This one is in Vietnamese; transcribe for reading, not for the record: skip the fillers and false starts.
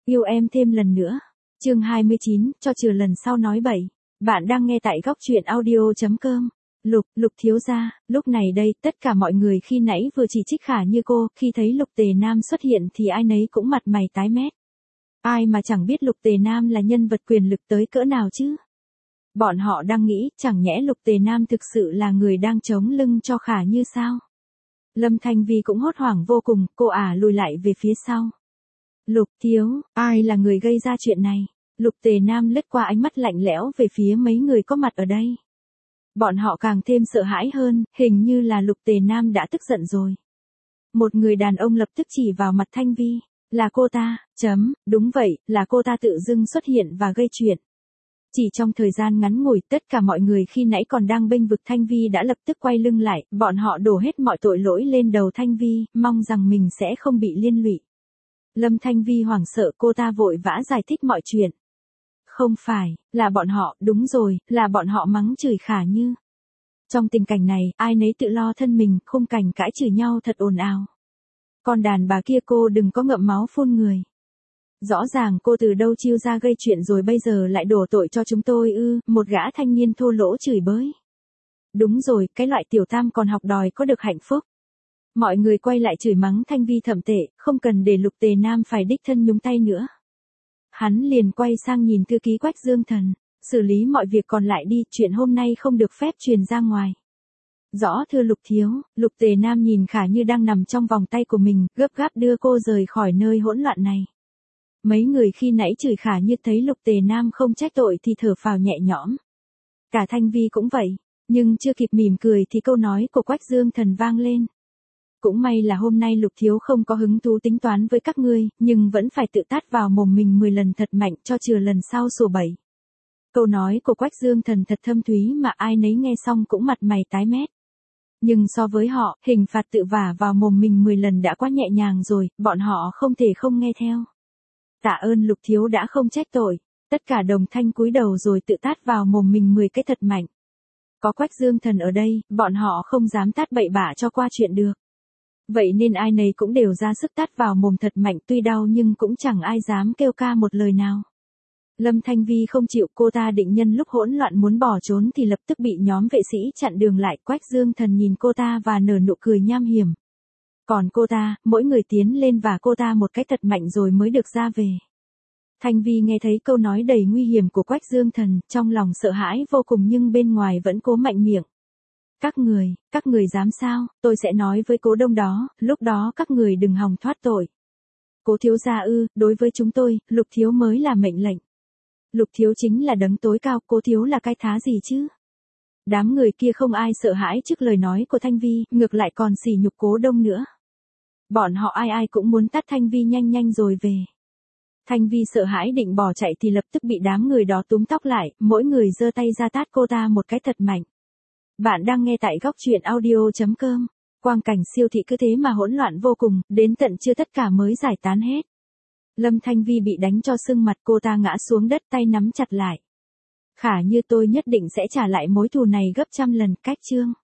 Yêu em thêm lần nữa. Chương 29, cho trừ lần sau nói bậy. Bạn đang nghe tại góc truyện audio.com. Lục thiếu gia, lúc này đây, tất cả mọi người khi nãy vừa chỉ trích Khả Như cô, khi thấy Lục Tề Nam xuất hiện thì ai nấy cũng mặt mày tái mét. Ai mà chẳng biết Lục Tề Nam là nhân vật quyền lực tới cỡ nào chứ? Bọn họ đang nghĩ, chẳng nhẽ Lục Tề Nam thực sự là người đang chống lưng cho Khả Như sao? Lâm Thanh Vi cũng hốt hoảng vô cùng, cô lùi lại về phía sau. Lục thiếu, ai là người gây ra chuyện này? Lục Tề Nam lướt qua ánh mắt lạnh lẽo về phía mấy người có mặt ở đây. Bọn họ càng thêm sợ hãi hơn, hình như là Lục Tề Nam đã tức giận rồi. Một người đàn ông lập tức chỉ vào mặt Thanh Vi. Là cô ta, đúng vậy, là cô ta tự dưng xuất hiện và gây chuyện. Chỉ trong thời gian ngắn ngủi, tất cả mọi người khi nãy còn đang bênh vực Thanh Vi đã lập tức quay lưng lại, bọn họ đổ hết mọi tội lỗi lên đầu Thanh Vi, mong rằng mình sẽ không bị liên lụy. Lâm Thanh Vi hoảng sợ, cô ta vội vã giải thích mọi chuyện. Không phải, là bọn họ, đúng rồi, là bọn họ mắng chửi Khả Như. Trong tình cảnh này, ai nấy tự lo thân mình, khung cảnh cãi chửi nhau thật ồn ào. Con đàn bà kia cô đừng có ngậm máu phun người. Rõ ràng cô từ đâu chiêu ra gây chuyện rồi bây giờ lại đổ tội cho chúng tôi ư? Một gã thanh niên thô lỗ chửi bới. Đúng rồi, cái loại tiểu tam còn học đòi có được hạnh phúc. Mọi người quay lại chửi mắng Thanh Vi thậm tệ, không cần để Lục Tề Nam phải đích thân nhúng tay nữa. Hắn liền quay sang nhìn thư ký Quách Dương Thần, xử lý mọi việc còn lại đi, chuyện hôm nay không được phép truyền ra ngoài. Rõ thưa Lục thiếu. Lục Tề Nam nhìn Khả Như đang nằm trong vòng tay của mình, gấp gáp đưa cô rời khỏi nơi hỗn loạn này. Mấy người khi nãy chửi Khả Như thấy Lục Tề Nam không trách tội thì thở phào nhẹ nhõm. Cả Thanh Vi cũng vậy, nhưng chưa kịp mỉm cười thì câu nói của Quách Dương Thần vang lên. Cũng may là hôm nay Lục thiếu không có hứng thú tính toán với các ngươi, nhưng vẫn phải tự tát vào mồm mình 10 lần thật mạnh cho chừa lần sau sủa bậy. Câu nói của Quách Dương Thần thật thâm thúy mà ai nấy nghe xong cũng mặt mày tái mét. Nhưng so với họ, hình phạt tự vả vào mồm mình 10 lần đã quá nhẹ nhàng rồi, bọn họ không thể không nghe theo. Tạ ơn Lục thiếu đã không trách tội. Tất cả đồng thanh cúi đầu rồi tự tát vào mồm mình 10 cái thật mạnh. Có Quách Dương Thần ở đây, bọn họ không dám tát bậy bạ cho qua chuyện được. Vậy nên ai nấy cũng đều ra sức tát vào mồm thật mạnh, tuy đau nhưng cũng chẳng ai dám kêu ca một lời nào. Lâm Thanh Vi không chịu, cô ta định nhân lúc hỗn loạn muốn bỏ trốn thì lập tức bị nhóm vệ sĩ chặn đường lại. Quách Dương Thần nhìn cô ta và nở nụ cười nham hiểm. Còn cô ta, mỗi người tiến lên và cô ta một cái thật mạnh rồi mới được ra về. Thanh Vi nghe thấy câu nói đầy nguy hiểm của Quách Dương Thần, trong lòng sợ hãi vô cùng nhưng bên ngoài vẫn cố mạnh miệng. Các người dám sao? Tôi sẽ nói với Cố Đông đó, lúc đó các người đừng hòng thoát tội. Cố thiếu gia ư? Đối với chúng tôi, Lục thiếu mới là mệnh lệnh. Lục thiếu chính là đấng tối cao, Cố thiếu là cái thá gì chứ? Đám người kia không ai sợ hãi trước lời nói của Thanh Vi, ngược lại còn sỉ nhục Cố Đông nữa. Bọn họ ai cũng muốn tát Thanh Vi nhanh rồi về. Thanh Vi sợ hãi định bỏ chạy thì lập tức bị đám người đó túm tóc lại, mỗi người giơ tay ra tát cô ta một cái thật mạnh. Bạn đang nghe tại góc truyện audio.com. Quang cảnh siêu thị cứ thế mà hỗn loạn vô cùng, đến tận trưa tất cả mới giải tán hết. Lâm Thanh Vi bị đánh cho sưng mặt, cô ta ngã xuống đất tay nắm chặt lại. Khả Như tôi nhất định sẽ trả lại mối thù này gấp trăm lần. Cách chương